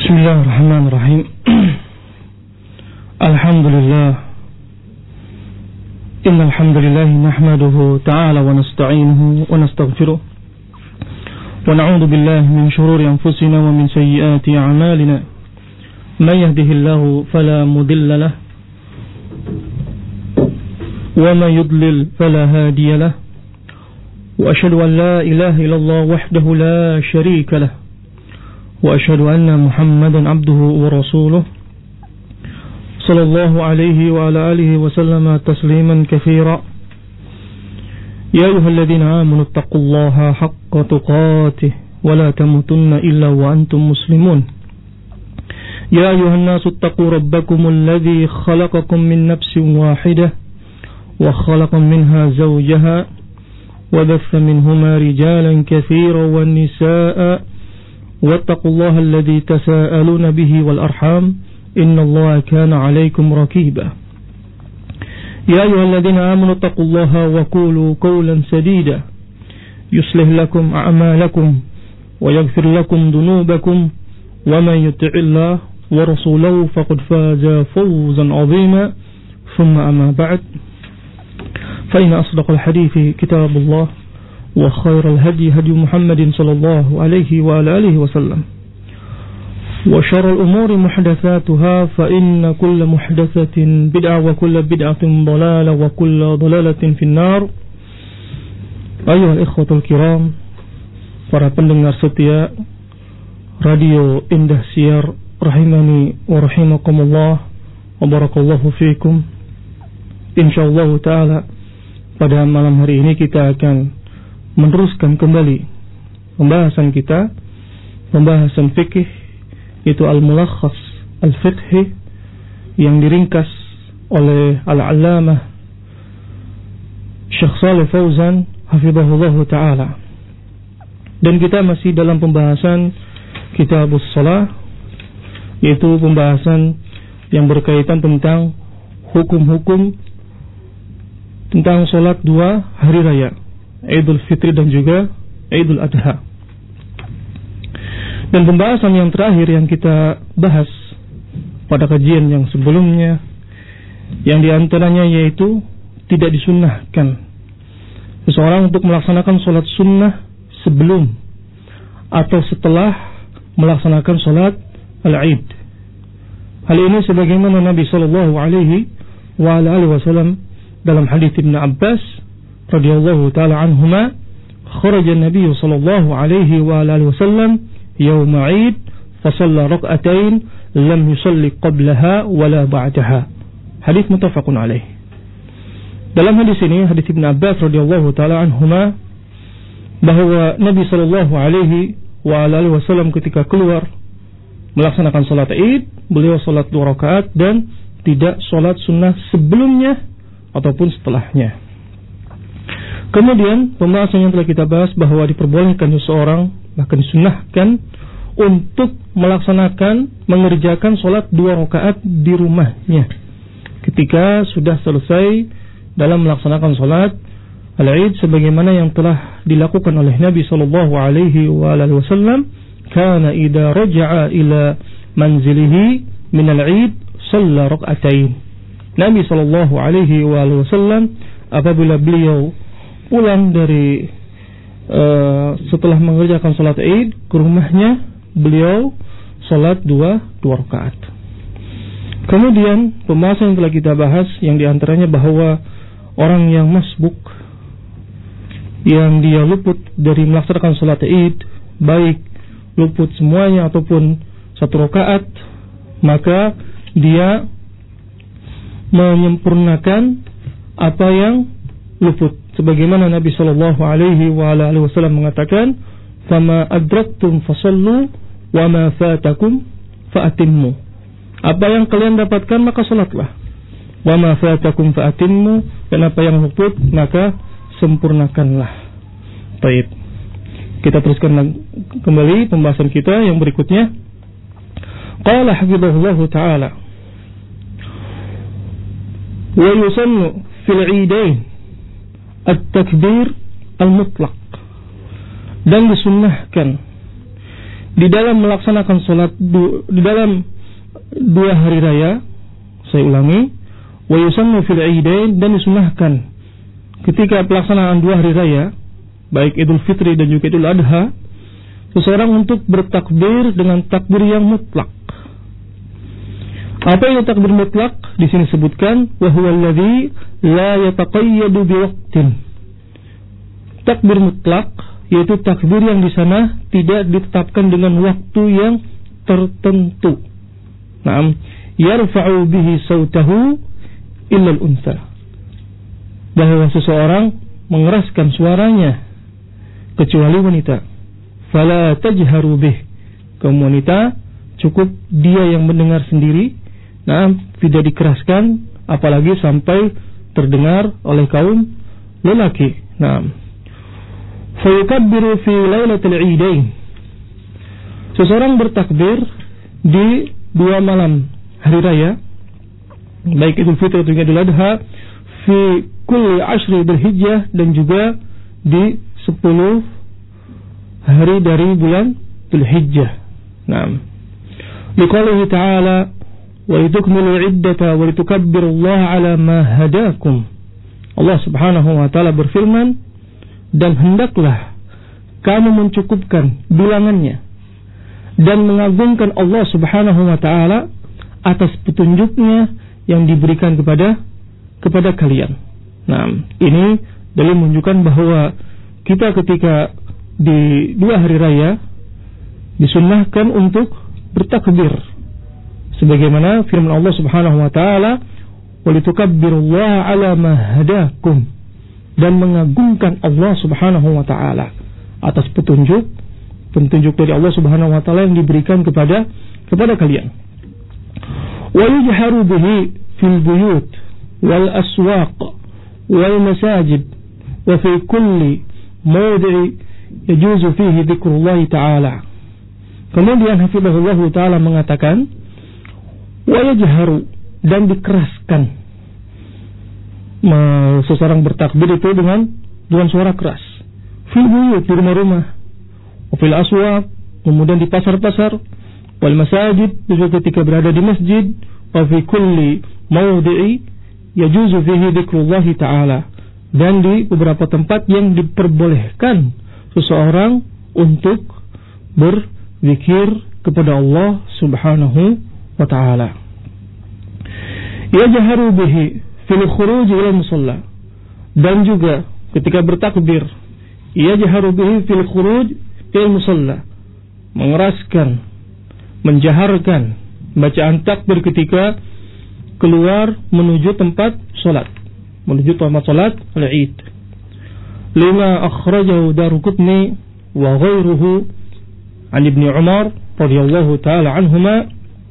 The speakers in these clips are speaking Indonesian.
Bismillahirrahmanirrahim. Alhamdulillah. Innal hamdalillah nahmaduhu ta'ala wa nasta'inuhu wa nastaghfiruh. Wa na'udzu billahi min shururi anfusina wa min sayyiati a'malina. May yahdihillahu fala mudilla lahu wa may yudlil fala hadiya lahu. Wa asyhadu an la ilaha illallah wahdahu la syarika lahu. وأشهد أن محمدا عبده ورسوله صلى الله عليه وعلى آله وسلم تسليما كثيرا يا أيها الذين آمنوا اتقوا الله حق تقاته ولا تموتن إلا وأنتم مسلمون يا أيها الناس اتقوا ربكم الذي خلقكم من نفس واحدة وخلق منها زوجها وبث منهما رجالا كثيرا والنساء واتقوا الله الذي تساءلون به والأرحام إن الله كان عليكم رقيبا يا أيها الذين آمنوا اتقوا الله وقولوا قولا سديدا يصلح لكم أعمالكم ويغفر لكم ذنوبكم ومن يطع الله ورسوله فقد فاز فوزا عظيما ثم أما بعد فإن أصدق الحديث كتاب الله وخير الهدي هدي محمد صلى الله عليه وعلى آله وسلم وشر الأمور محدثاتها فإن كل محدثة بدعة وكل بدعة ضلالة وكل ضلالة في النار. أيها الإخوة الكرام, para pendengar setia Radio Indah Siar rahimani wa rahimakumullah wa barakallahu fikum. Insyaallah ta'ala pada malam hari ini kita akan meneruskan kembali pembahasan kita, pembahasan fikih, itu al-mulakhas al-fiqhi yang diringkas oleh al-allamah Syekh Shalih Fauzan hafizahullah ta'ala. Dan kita masih dalam pembahasan kitabus shalah, yaitu pembahasan yang berkaitan tentang hukum-hukum tentang sholat dua hari raya, Idul Fitri dan juga Idul Adha. Dan pembahasan yang terakhir yang kita bahas pada kajian yang sebelumnya, yang diantaranya yaitu tidak disunnahkan seseorang untuk melaksanakan sholat sunnah sebelum atau setelah melaksanakan sholat al-Id. Hal ini sebagaimana Nabi sallallahu alaihi wasallam dalam hadis Ibnu Abbas radhiyallahu ta'ala anhuma, kharaja an-nabiy sallallahu alaihi wa alihi wasallam yawm 'id fa shalla rak'atain lam yusalli qablaha wala ba'daha. Hadis muttafaqun alaih. Dalam hadis ini, hadis Ibnu Abbas radhiyallahu ta'ala anhuma, bahwa Nabi sallallahu alaihi wa alihi wasallam ketika keluar melaksanakan salat Id, beliau salat 2 rakaat dan tidak salat sunnah sebelumnya ataupun setelahnya. Kemudian pembahasan yang telah kita bahas bahwa diperbolehkan seseorang, bahkan disunnahkan untuk mengerjakan sholat 2 rakaat di rumahnya ketika sudah selesai dalam melaksanakan sholat al-Id, sebagaimana yang telah dilakukan oleh Nabi sallallahu alaihi wasallam. Kana idza raja'a ila manzilihi min al-Id shalla rak'atain. Nabi sallallahu alaihi wasallam apabila beliau pulang dari setelah mengerjakan salat Id ke rumahnya, beliau salat 2 rakaat. Kemudian pembahasan yang telah kita bahas yang diantaranya bahwa orang yang masbuk, yang dia luput dari melaksanakan salat Id, baik luput semuanya ataupun 1 rakaat, maka dia menyempurnakan apa yang luput, sebagaimana Nabi sallallahu alaihi wasallam mengatakan, "Fama adraktum fasallu wa ma fatakum faatimmu." Apa yang kalian dapatkan maka salatlah. Wa ma fatakum faatimmu, dan apa yang luput maka sempurnakanlah. Baik. Kita teruskan kembali pembahasan kita yang berikutnya. Qala hafizahullah ta'ala, wa yusannu fil 'idain at-takbir al-mutlaq, dan disunnahkan di dalam melaksanakan sholat di dalam 2 hari raya, saya ulangi, wa yusannu fil idain, dan disunahkan ketika pelaksanaan 2 hari raya, baik Idul Fitri dan juga Idul Adha, seseorang untuk bertakbir dengan takbir yang mutlak. Apa itu takbir mutlak? Di sini sebutkan wa huwa alladhi la yataqayyadu biwaqtin. Takbir mutlak yaitu takbir yang di sana tidak ditetapkan dengan waktu yang tertentu. Naam, yarfa'u bihi sautahu illa al-untha. Bahwa seseorang mengeraskan suaranya kecuali wanita. Fala tajharu bih. Kaum wanita cukup dia yang mendengar sendiri. Naam, tidak dikeraskan apalagi sampai terdengar oleh kaum lelaki. Naam. Fayukabbiru fi lailatul idain. Seseorang bertakbir di 2 malam hari raya, baik Idul Fitri atau Idul Adha, fi kulli 10 Dzulhijjah, dan juga di 10 hari dari bulan Dzulhijjah. Naam. Liqaulihi ta'ala wa litukmilu 'iddata wa litukabbirullaha 'ala ma hadakum. Allah Subhanahu wa taala berfirman, dan hendaklah kamu mencukupkan bilangannya dan mengagungkan Allah Subhanahu wa taala atas petunjuknya yang diberikan kepada kalian. Nah, ini dalil menunjukkan bahwa kita ketika di 2 hari raya disunnahkan untuk bertakbir sebagaimana firman Allah Subhanahu wa taala, wa litukabbirullaha 'ala ma hadakum, dan mengagungkan Allah Subhanahu wa taala atas petunjuk dari Allah Subhanahu wa taala yang diberikan kepada kalian. Wa yujharu bihi fil buyut wal aswaq wal masajid wa fi kulli mawdi'i yajuzu fihi dzikrullah taala. Kemudian hafizahullah taala mengatakan, wa yujharu, dan dikeraskan. Seseorang bertakbir itu dengan suara keras. Fil buyut, di rumah-rumah, fil aswaq, kemudian di pasar-pasar, wal masajid, juga ketika berada di masjid, wa fi kulli mawdi'i yajuzu fihi dzikrullah taala, dan di beberapa tempat yang diperbolehkan seseorang untuk berzikir kepada Allah Subhanahu wa taala. Yajharu bihi fil khuruj ila musalla, dan juga ketika bertakbir yajharu bihi fil khuruj ila musalla, mengeraskan, menjaharkan bacaan takbir ketika keluar menuju tempat salat, al-Id. Lima akhrajahu Daruqutni wa ghairuhu an Ibnu Umar radhiyallahu ta'ala anhuma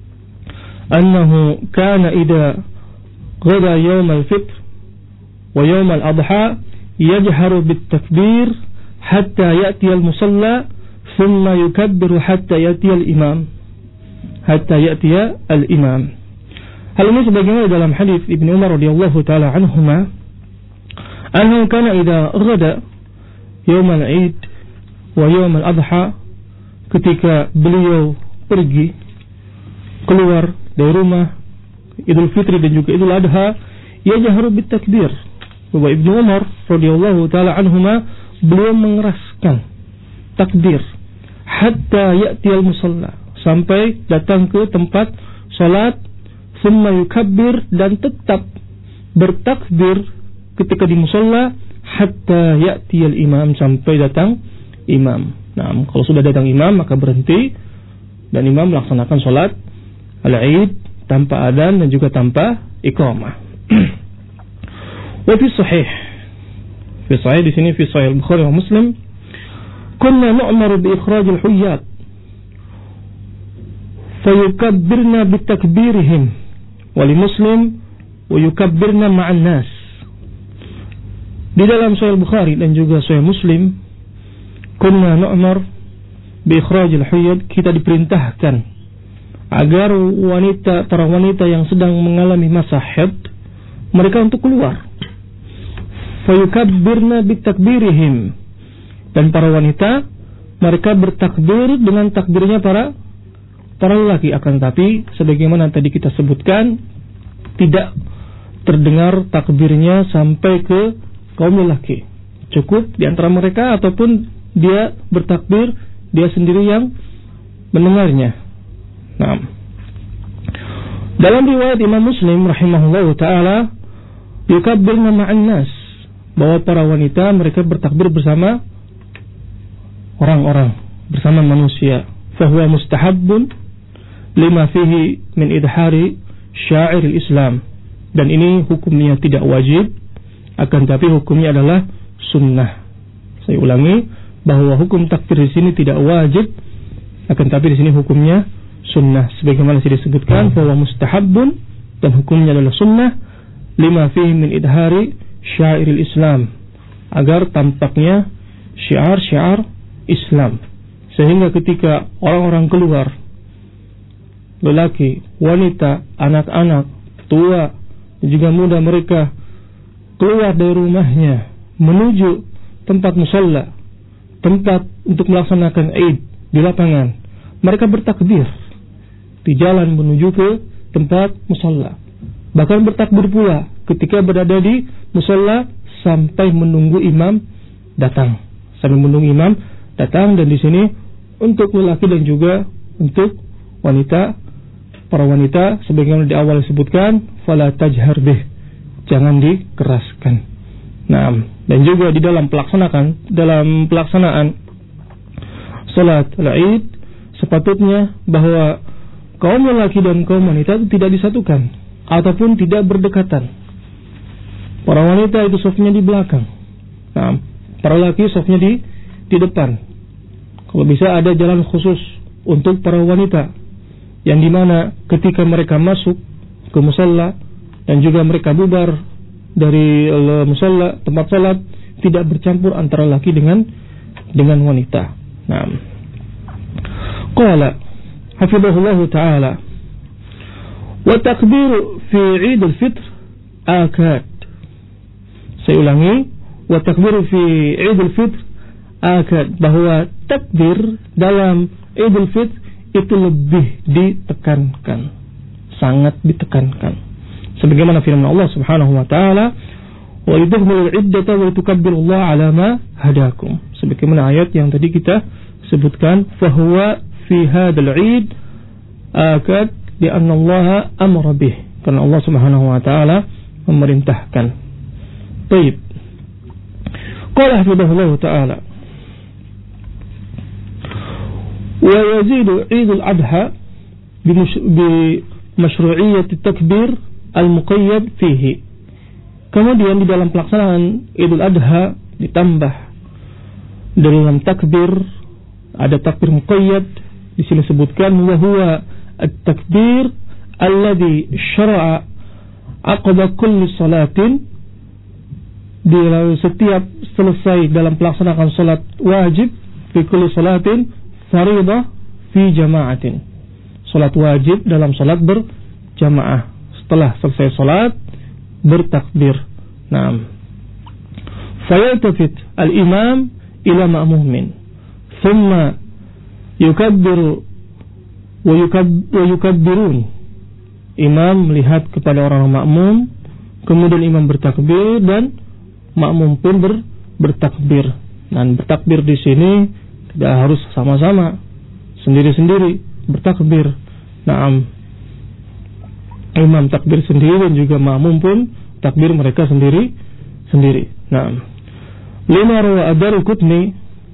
annahu kana idza غدا يوم الفطر ويوم الأضحى يجهر بالتكبير حتى يأتي المصلى ثم يكبر حتى يأتي الإمام. Hal ini sebagaimana dalam hadis Ibnu Umar radhiyallahu taala anhuma, annahu kana idza ghada yawm al-Eid wa yawm al-Adha, ketika beliau pergi keluar dari rumah Idul Fitri dan juga Idul Adha, yajharu bit takbir. Bahwa Ibnu Umar radhiyallahu taala anhuma, beliau mengeraskan takbir hatta ya'ti al-musalla, sampai datang ke tempat salat, thumma yukabbir, dan tetap bertakbir ketika di musalla hatta ya'ti al-imam, sampai datang imam. Nah, kalau sudah datang imam maka berhenti dan imam melaksanakan salat al-Id tanpa adzan dan juga tanpa iqamah. Wa fi sahih di sini fi sahih Bukhari wa Muslim, kunna nu'maru bi ikhraj al-huyyat fayukabbirna bi takbirihim, wa li Muslim wa yukabbirna ma'an nas. Di dalam sahih Bukhari dan juga sahih Muslim, kunna nu'mar bi ikhraj al-huyyat, kita diperintahkan agar para wanita yang sedang mengalami masa haid, mereka untuk keluar. Fayukabbirna bitakbirihim, dan para wanita mereka bertakbir dengan takbirnya para lelaki, akan tapi sebagaimana tadi kita sebutkan tidak terdengar takbirnya sampai ke kaum lelaki. Cukup di antara mereka ataupun dia bertakbir dia sendiri yang mendengarnya. Nah, dalam riwayat Imam Muslim rahimahullahu taala, yukabbirna ma'an nas, bahwa para wanita mereka bertakbir bersama orang-orang, bersama manusia. Fahuwa mustahabbun lima fihi min idhari syairil Islam, dan ini hukumnya tidak wajib, akan tapi hukumnya adalah sunnah. Saya ulangi bahwa hukum takbir di sini tidak wajib, akan tapi di sini hukumnya sunnah. Sebagaimana sudah disebutkan bahwa mustahabbun, dan hukumnya adalah sunnah, lima fihi min idhari syairil Islam, agar tampaknya syiar-syiar Islam, sehingga ketika orang-orang keluar, lelaki, wanita, anak-anak, tua, juga muda, mereka keluar dari rumahnya menuju tempat musalla, tempat untuk melaksanakan Id di lapangan, mereka bertakbir di jalan menuju ke tempat musalla. Bahkan bertakbir pula ketika berada di musalla sampai menunggu imam datang. Sampai menunggu imam datang, dan di sini untuk lelaki dan juga untuk wanita, para wanita sebagaimana di awal disebutkan, fala tajhar bih, jangan dikeraskan. Nah, dan juga di dalam pelaksanaan salat Id, sepatutnya bahwa kaum lelaki dan kaum wanita itu tidak disatukan ataupun tidak berdekatan. Para wanita itu safnya di belakang, nah, para lelaki safnya di depan. Kalau bisa ada jalan khusus untuk para wanita, yang dimana ketika mereka masuk ke musalla dan juga mereka bubar dari musalla tempat salat, tidak bercampur antara laki dengan wanita. Nah, qala hafizahullahu ta'ala, wa takbiru fi Idul Fitr akad. Saya ulangi, wa takbiru fi Idul Fitr akad, bahwa takbir dalam Idul Fitr itu lebih ditekankan, sangat ditekankan. Sebagaimana firman Allah Subhanahu wa taala, wa idhumul iddata wa tukabbirullaha ala ma hadakum. Sebagaimana ayat yang tadi kita sebutkan, fahuwa fi hadzal Id akad bi anna Allah amara bih, karena Allah Subhanahu wa taala memerintahkan. Baik. Qala hafizahullah taala, wa yazidu Idul Adha bi masyru'iyyat at-takbir al-muqayyad fihi. Kemudian di dalam pelaksanaan Idul Adha ditambah dalam takbir, ada takbir muqayyad. Di sini sebutkan wa huwa at-takbir alladhi syara'a aqba kulli salatin, di setiap selesai dalam pelaksanaan salat wajib, fi kulli salatin fariḍah fi jama'atin, salat wajib dalam salat berjamaah. Setelah selesai salat bertakbir. Naam. Fayaltafit al-imam ila ma'mumin, thumma yukabbiru wa yukabbirun. Imam melihat kepada orang makmum, kemudian imam bertakbir dan makmum pun bertakbir. Dan bertakbir di sini tidak harus sama-sama, sendiri-sendiri bertakbir. Naam. Imam takbir sendiri dan juga makmum pun takbir mereka sendiri. Naam. Lima rawa ad-Daraqutni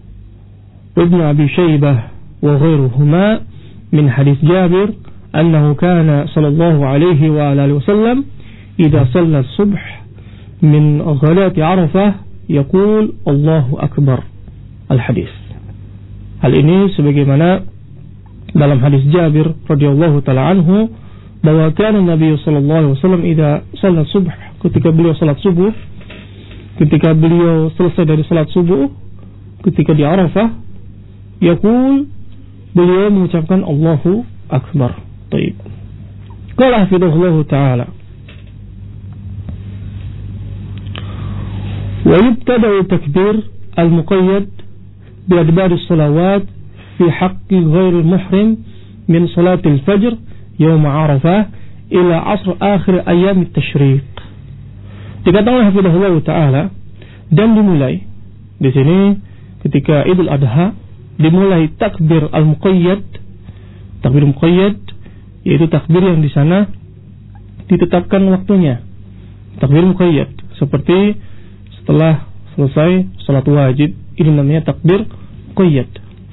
Ibn Abi Shaybah wa ghairuhuma min hadis Jabir annahu kana sallallahu alaihi wa alihi wasallam idza shalla as-subh min ghalati Arafah yaqul Allahu akbar. Al-hadis. Hal ini sebagaimana dalam hadis Jabir radhiyallahu taala anhu, bahwa kana Nabi sallallahu alaihi wasallam idza shalla subh, ketika beliau salat subuh, ketika beliau selesai dari salat subuh, ketika di Arafah, yaqul, beliau mengucapkan Allahu akbar. Baik. Qala hafizahullah taala, wa yubtada'u takbir al-muqayyad بأدبار الصلوات في حق غير المحرم من صلاة الفجر يوم عرفة إلى عصر آخر أيام التشريق. Dikatakan hafizahullah ta'ala, dan dimulai di sini ketika Idul Adha dimulai takbir al-muqayyad, takbir muqayyad yaitu takbir yang di sana ditetapkan waktunya, takbir muqayyad, seperti setelah selesai salat wajib, ini namanya takbir muqayyad.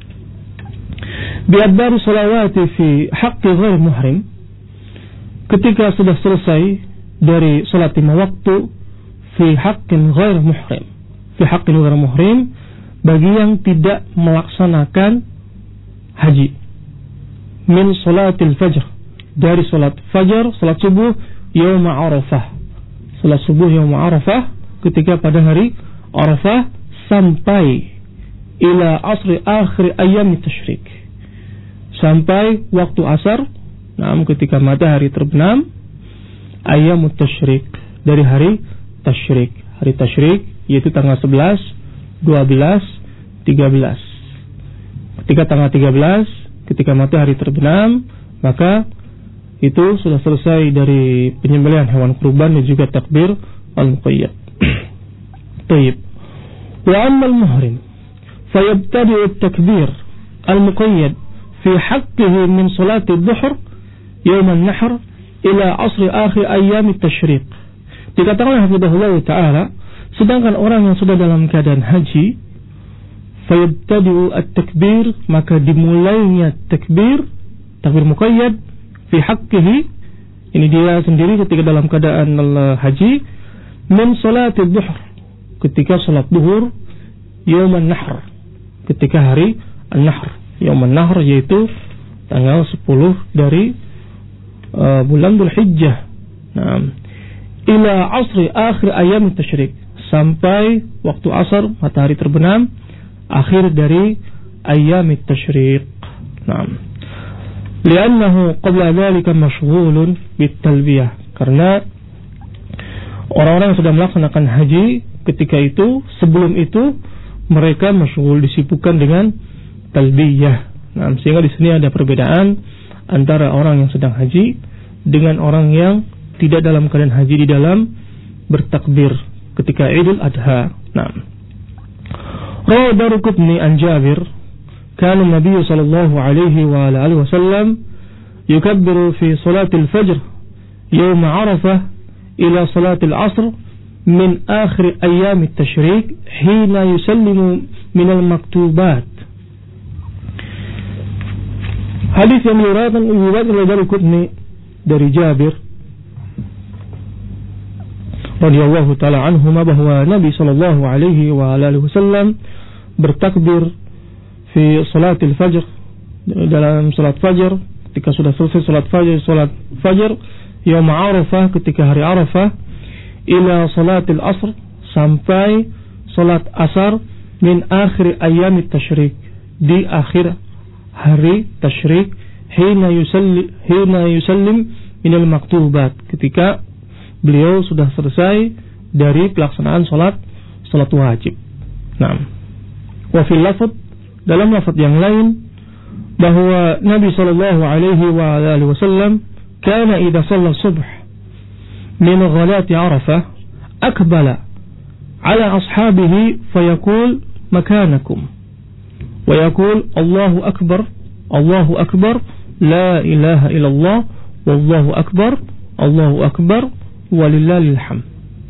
Biadbar salawati fi haqqi ghair muhrim, ketika sudah selesai dari salat 5 waktu, fi haqqin ghair muhrim, fi haqqin ghair muhrim, bagi yang tidak melaksanakan haji, min salatil fajr, dari salat fajar, salat subuh yaum Arafah, salat subuh yaum Arafah, ketika pada hari Arafah, sampai ila asri akhir ayyam tasyrik, sampai waktu asar, ketika matahari terbenam, ayyam tasyrik, dari hari tasyrik. Hari tasyrik yaitu tanggal 11, 12, 13. Ketika tanggal 13, ketika matahari terbenam, maka itu sudah selesai dari penyembelihan hewan kurban dan juga takbir al-muqayyad. Tayyib. Wa amma al-muhrim fayabtadi'u at-takbir al-muqayyad fi haqqihi min salati ad-dhuhr yawm an-nahr ila asr akhir ayyam at-tasyriq. Dikatakan hafizahullah ta'ala, sedangkan orang yang sudah dalam keadaan haji, fayabtadi'u at-takbir, maka dimulainya takbir muqayyad fi haqqihi, ini dia sendiri ketika dalam keadaan haji, min salati dhuhr, ketika salat duhur, yaum an-nahr, ketika hari an-nahr. Yaum an-nahr yaitu tanggal 10 dari bulan Dzulhijjah. Ila asri akhir ayyam tasyrik, sampai waktu asar, matahari terbenam, akhir dari ayyam tasyrik. Li'annahu qabla dhalika mashghulun bitalbiyah, karena orang-orang yang sudah melaksanakan haji ketika itu, sebelum itu mereka masyghul, disibukkan dengan talbiyah. Sehingga di sini ada perbedaan antara orang yang sedang haji dengan orang yang tidak dalam keadaan haji di dalam bertakbir ketika Idul Adha. Rawi Daruqutni an Jabir, kana Nabi sallallahu alaihi wa alihi wasallam yukabbiru fi salatil fajr yawm Arafah ila salatil asr min akhir ayyam at-tasyrik hina yusallimu min al-maktubat. Hadis yang diriwayatkan oleh Daruqutni dari Jabir radhiyallahu taala anhuma, bahwa Nabi sallallahu alaihi wa alihi wasallam bertakbir fi salatil fajr, dalam salat fajar, ketika sudah selesai salat fajar yaum Arafah, ketika hari Arafah, ila salatil asr, sampai salat asar, min akhir ayyam tasyrik, di akhir hari tasyrik, hina yusallim min al-maktubat, ketika beliau sudah selesai dari pelaksanaan salat wajib. Wa fil lafaz, dalam lafaz yang lain, bahwa Nabi sallallahu alaihi wa alihi wasallam kana idza shalla subh min ghalati Arafah akbala ala ashabihi fayaqul makanakum wa yaqul Allahu akbar la ilaha illallah wallahu akbar walillahil hamd.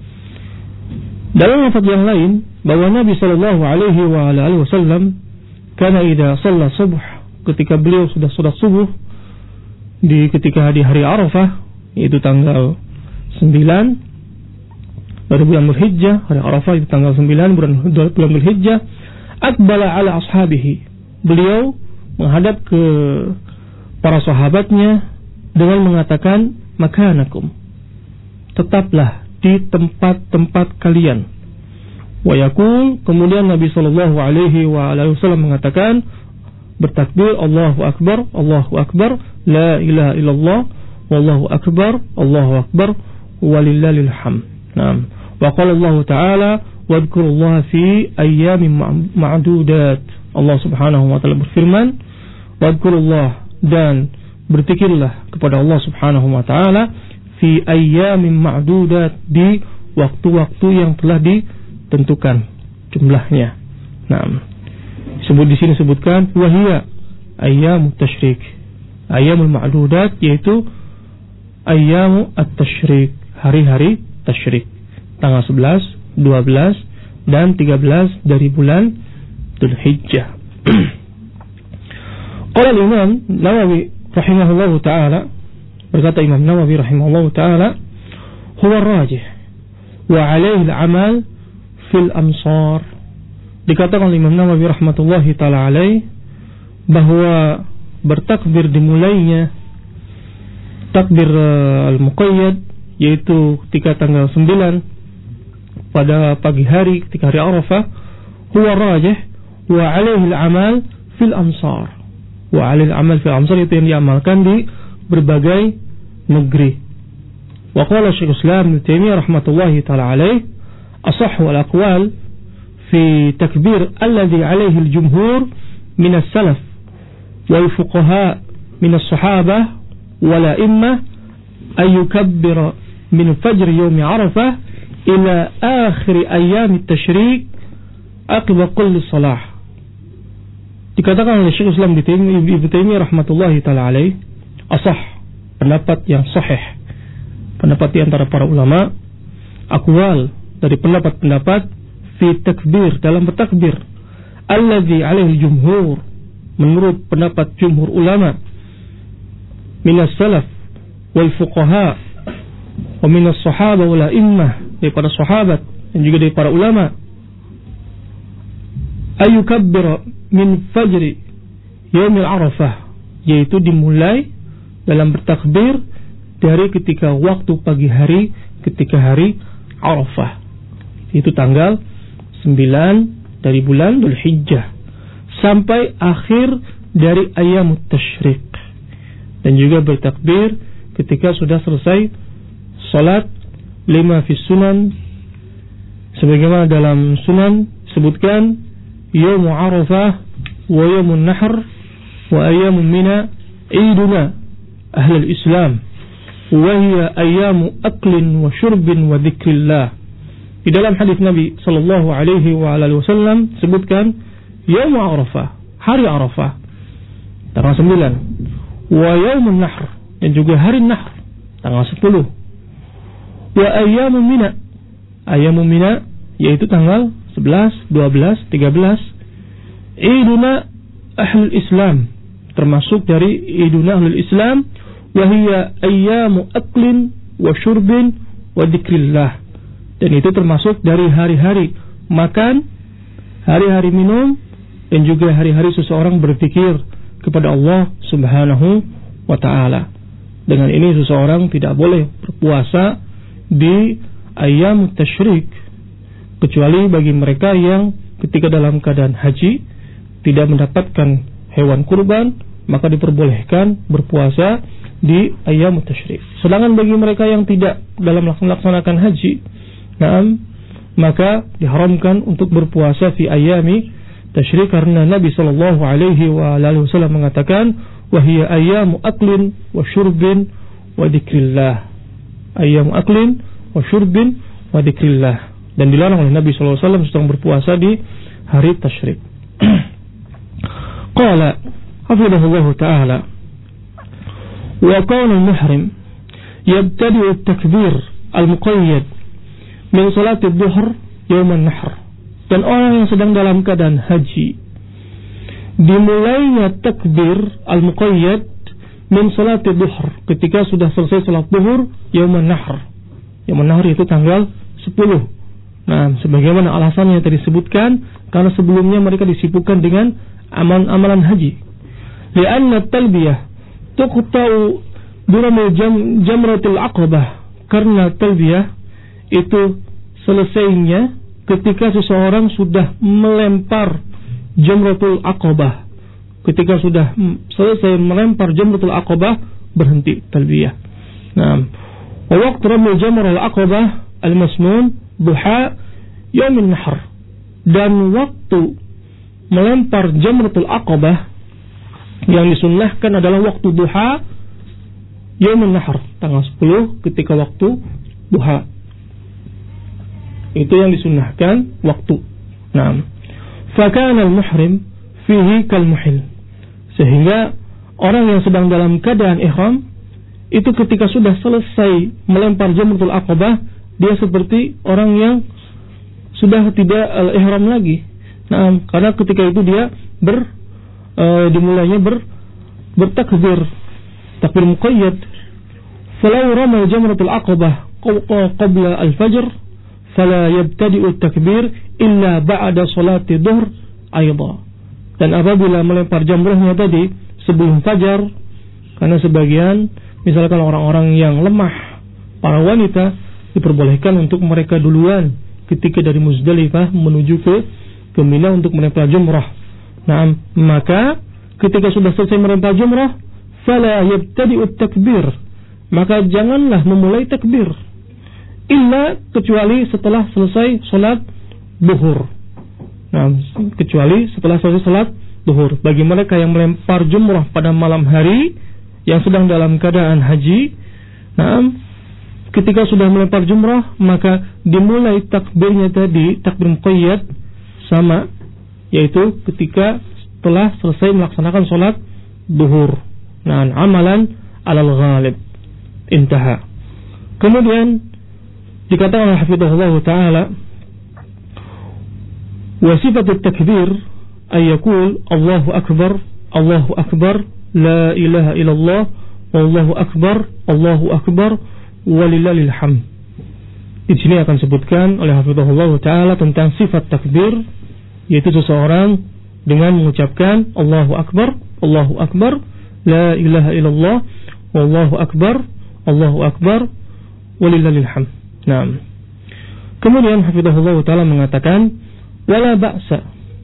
Dalam lafaz yang lain, bahwa Nabi sallallahu alaihi wa alihi wasallam kana idza shalla subh, ketika beliau sudah salat subuh ketika di hari Arafah, yaitu tanggal 9 dari bulan Dzulhijjah, hari Arafah itu tanggal 9 bulan Dzulhijjah, aqbala ala ashabihi, beliau menghadap ke para sahabatnya dengan mengatakan makanakum, tetaplah di tempat-tempat kalian. Wa yaqul, kemudian Nabi sallallahu alaihi wa alihi wasallam mengatakan, bertakbir, Allahu akbar, la ilaha illallah, wallahu akbar, walillahil hamd. Wa qala Allah ta'ala, wadhkurullaha fi ayyamin ma'dudat. Allah Subhanahu wa taala berfirman, "Wadhkurullah," dan berzikirlah kepada Allah Subhanahu wa taala fi ayyamin ma'dudat, di waktu-waktu yang telah ditentukan jumlahnya. Nah, di sini sebutkan wahia ayyamut tasyrik. Ayyamul ma'dudat yaitu ayyamu at-tasyrik, hari-hari tasyrik. Tanggal 11, 12 dan 13 dari bulan Dzulhijjah. Qala Imam Nawawi rahimahullahu taala, berkata Imam Nawawi rahimahullahu taala, huwa rajih wa alaihi al-amal fil amsar. Dikatakan Imam Nawawi rahmatullahi taala alaih bahwa bertakbir dimulainya takbir al-muqayyad, yaitu ketika tanggal 9 pada pagi hari ketika hari Arafah, huwa rajih wa alaihi al-amal fil amsar. Wa alaihi al-amal fil amsar itu yang diamalkan di berbagai negeri. Wa qala Syekh Islam Ibnu Taimiyah rahmatullahi taala alaih, asahhu al-aqwal fi takbir alladhi alaihi al-jumhur min as-salaf wal fuqaha min as-sahabah wal a'immah ay yukabbira min fajr yawm Arafah ila akhir ayyam at-tasyrik aqiba kulli salah. Dikatakan oleh Syekh Islam Ibnu Taimiyah rahmatullahi taala alaih, asah, pendapat yang sahih, pendapat di antara para ulama, akwal dari pendapat-pendapat fi takbir, dalam bertakbir, alladzi alaihi jumhur, menurut pendapat jumhur ulama, minas salaf wal fuqaha wa minas sahaba wal a'immah, daripada sahabat dan juga dari para ulama, ayukabbira min fajri yaumil Arafah, yaitu dimulai dalam bertakbir dari ketika waktu pagi hari ketika hari Arafah, itu tanggal 9 dari bulan Dzulhijjah sampai akhir dari ayyamut tasyrik, dan juga bertakbir ketika sudah selesai salat 5 fi sunan, sebagaimana dalam sunan sebutkan Yawmu Arafah wa Yawmun Nahr wa ayyamun mina iduna ahlul Islam wa hiya ayyamu aklin wa syurbin wa dzikrillah. Di dalam hadis Nabi sallallahu alaihi wa alihi wasallam sebutkan Yawmu Arafah, hari Arafah tanggal 9, wa Yawmun Nahr, dan juga hari Nahr tanggal 10, wa ayyamun mina, ayyamun mina yaitu tanggal 11, 12, 13, iduna ahlul Islam, termasuk dari iduna ahlul Islam, wahiyya ayyamu aklin wa syurbin wa dzikrillah, dan itu termasuk dari hari-hari makan, hari-hari minum, dan juga hari-hari seseorang berzikir kepada Allah Subhanahu wa taala. Dengan ini seseorang tidak boleh berpuasa di ayyamut tasyrik, kecuali bagi mereka yang ketika dalam keadaan haji tidak mendapatkan hewan kurban, maka diperbolehkan berpuasa di ayyamut tasyrik. Sedangkan bagi mereka yang tidak dalam melaksanakan haji, maka diharamkan untuk berpuasa fi ayyami tasyrik, karena Nabi sallallahu alaihi wasallam mengatakan wa hiya ayyamu aklin wa syurbin wa dzikrillah. Ayyamu aklin wa syurbin wa dzikrillah, dan dilarang oleh Nabi sallallahu alaihi wasallam sedang berpuasa di hari tasyrik. Qala hafidhahullahu ta'ala, wa kana al-muhrim yabtadi'u at-takbir al-muqayyad min salat ad-dhuhr yawm an-nahr, dan orang yang sedang dalam keadaan haji dimulainya takbir al-muqayyad min salat ad-dhuhr, ketika sudah selesai salat zuhur yawm an-nahr. Yawm an-nahr itu tanggal 10. Nah, sebagaimana alasannya yang tadi disebutkan, karena sebelumnya mereka disibukkan dengan amalan-amalan haji. Lianna talbiyah tuqta'u biramil jamratul aqabah, karena talbiyah itu selesainya ketika seseorang sudah melempar jamratul aqabah. Ketika sudah selesai melempar jamratul aqabah, berhenti talbiyah. Nah, wa waqt ramil jamratul aqabah al-masnun duha yaumin nahr, dan waktu melempar jamratul aqabah yang disunnahkan adalah waktu duha Yaumun Nahar, tanggal 10 ketika waktu duha. Itu yang disunnahkan waktu. Naam. Fakana al-muhrim fihi kal-muhil. Sehingga orang yang sedang dalam keadaan ihram itu ketika sudah selesai melempar jamratul aqabah, dia seperti orang yang sudah tidak ihram lagi. Naam, karena ketika itu dia dimulainya bertakbir, takbir muqayyad. Falau rama jamratul aqabah qabla al-fajr fala yabtadi'u at-takbir illa ba'da salati dhuhr aidan. Dan apabila melempar jamrahnya tadi sebelum fajar, karena sebagian misalkan orang-orang yang lemah, para wanita diperbolehkan untuk mereka duluan ketika dari Muzdalifah menuju ke Mina untuk melempar jumrah. Nah, maka ketika sudah selesai melempar jumrah, fala yabtadi'u at-takbir, maka janganlah memulai takbir illa kecuali setelah selesai salat zuhur. Nah, kecuali setelah selesai salat zuhur. Bagi mereka yang melempar jumrah pada malam hari yang sedang dalam keadaan haji, nah, ketika sudah melempar jumrah maka dimulai takbirnya tadi, takbir muqayyad sama, yaitu ketika setelah selesai melaksanakan salat zuhur. Nah, amalan alal ghalib. Intaha. Kemudian dikatakan oleh hafizahullah ta'ala, wa sifatut takbir ay yaqul Allahu akbar, la ilaha illallah, Allahu akbar, walillahil hamd. Di sini akan sebutkan oleh hafizahullah ta'ala tentang sifat takbir, yaitu seseorang dengan mengucapkan Allahu akbar, la ilaha illallah, Allahu akbar, walillahil hamd. Naam. Kemudian hafizahullah ta'ala mengatakan wala ba'sa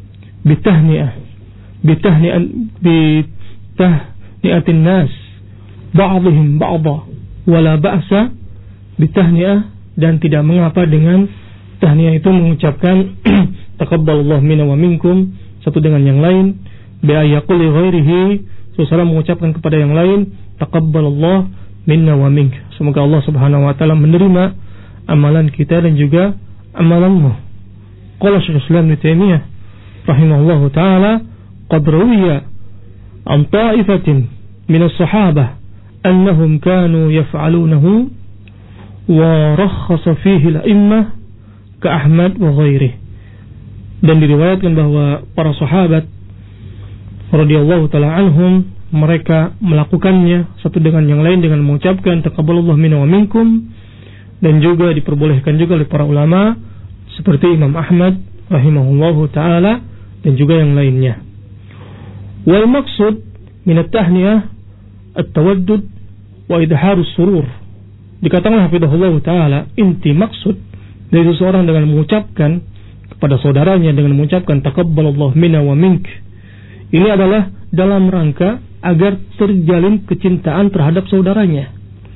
bitahni'atin nas ba'dihim ba'dha, wala ba'sa bitahni'ah, dan tidak mengapa dengan tahniah itu mengucapkan taqabbalallahu minna wa minkum satu dengan yang lain, bi ayaqul ghairihi, seseorang mengucapkan kepada yang lain taqabbalallahu minna wa mink, semoga Allah Subhanahu wa taala menerima amalan kita dan juga amalanmu. Qala Syekh Islam Ibnu Taimiyah rahimahullahu taala, qad rawiya an ta'ifatin min as-sahabah annahum kanu yaf'alunahu wa rakhasa fihi al-a'immah ka Ahmad wa ghairihi. Dan diriwayatkan bahwa para sahabat radhiyallahu taala anhum mereka melakukannya satu dengan yang lain dengan mengucapkan taqabbalallahu minna wa minkum, dan juga diperbolehkan juga oleh para ulama seperti Imam Ahmad rahimahullahu taala dan juga yang lainnya. Wal maqsud min at-tahniyah at-tawaddud wa idharus surur. Dikatakan hafizahullahu taala, inti maksud dari seseorang dengan mengucapkan kepada saudaranya dengan mengucapkan taqabbalallahu minna wa mink, ini adalah dalam rangka agar terjalin kecintaan terhadap saudaranya.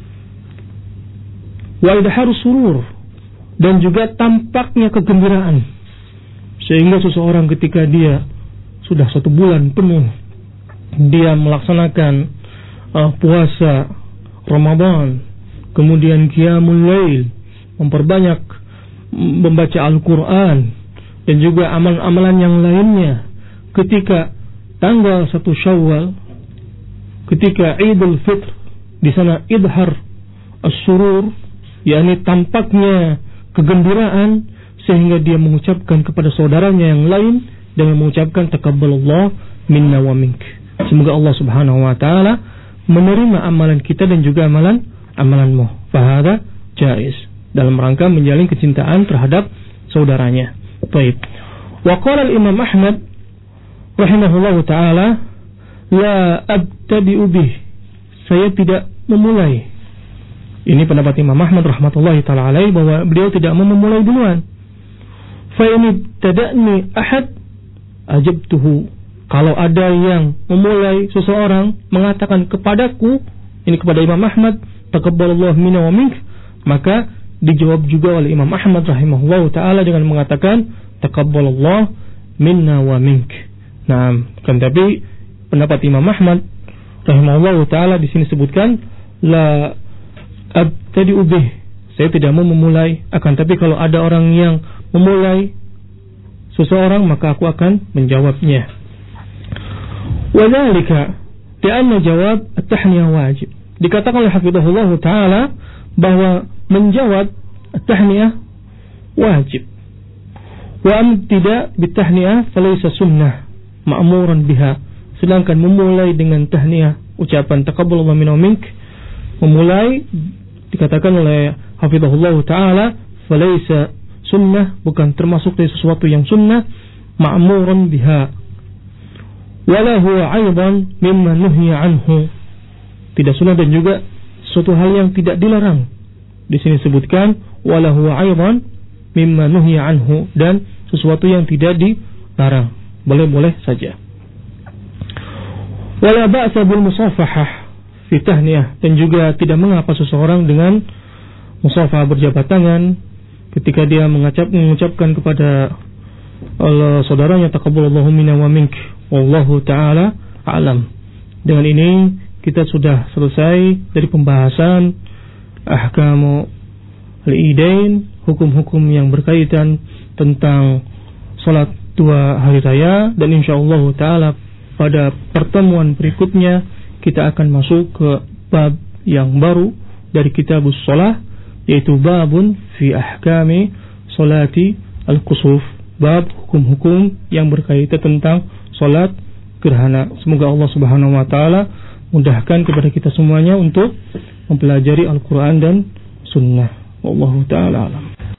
Wa idharus surur, dan juga tampaknya kegembiraan, sehingga seseorang ketika dia sudah 1 bulan penuh dia melaksanakan puasa Ramadan, kemudian qiyamul lail, memperbanyak membaca Al-Quran dan juga amalan-amalan yang lainnya, ketika tanggal 1 Syawal, ketika Idul Fitr, di sana idhar as-surur, yakni tampaknya kegembiraan, sehingga dia mengucapkan kepada saudaranya yang lain dengan mengucapkan taqabbalallahu minna wa mink, semoga Allah Subhanahu wa taala menerima amalan kita dan juga amalanmu. Fahada jaiz, dalam rangka menjalin kecintaan terhadap saudaranya. Baik. Wa qala al-Imam Ahmad rahimahullahu taala, la abtadi'u bih, saya tidak memulai. Ini pendapat Imam Ahmad rahmatullahi taala alaihi, bahwa beliau tidak mau memulai duluan. Fa in tada'ni ahad ajabtuhu, kalau ada yang memulai, seseorang mengatakan kepadaku, ini kepada Imam Ahmad, taqabbalallahu minna wa mink, maka dijawab juga oleh Imam Ahmad rahimahullahu taala dengan mengatakan taqabbalallahu minna wa mink, Nah, kan tapi pendapat Imam Ahmad rahimahullah taala di sini sebutkan la abtadi'u bih, saya tidak mau memulai, akan tapi kalau ada orang yang memulai seseorang maka aku akan menjawabnya. Wa dzalika li'anna jawab at-tahniyah wajib. Dikatakan oleh hafizahullah taala bahwa menjawab at-tahniyah wajib. Wa amtida bit-tahniyah falaysa sunnah ma'muran biha. Sedangkan memulai dengan tahniyah, ucapan taqabbalallahu minna wa mink, memulai dikatakan oleh hafizahullah taala falaysa sunnah, bukan termasuk dari sesuatu yang sunnah, ma'muran biha. Wala huwa aidan mimma nuhiya anhu, tidak sunnah dan juga suatu hal yang tidak dilarang. Di sini sebutkan wala huwa aidan mimma nuhiya anhu, dan sesuatu yang tidak dilarang, boleh-boleh saja. Wala ba'sa bil musafahah fi tahniyah, dan juga tidak mengapa seseorang dengan musafahah, berjabat tangan ketika dia mengucapkan kepada saudaranya taqabbalallahu minna wa mink, wallahu taala a'lam. Dengan ini kita sudah selesai dari pembahasan ahkamu al-idain, hukum-hukum yang berkaitan tentang salat dua hari raya, dan insyaallah taala pada pertemuan berikutnya kita akan masuk ke bab yang baru dari kitabus shalah, yaitu babun fi ahkami salati al-kusuf, bab hukum-hukum yang berkaitan tentang salat gerhana. Semoga Allah Subhanahu wa taala mudahkan kepada kita semuanya untuk mempelajari Al-Qur'an dan sunnah. Wallahu taala alam.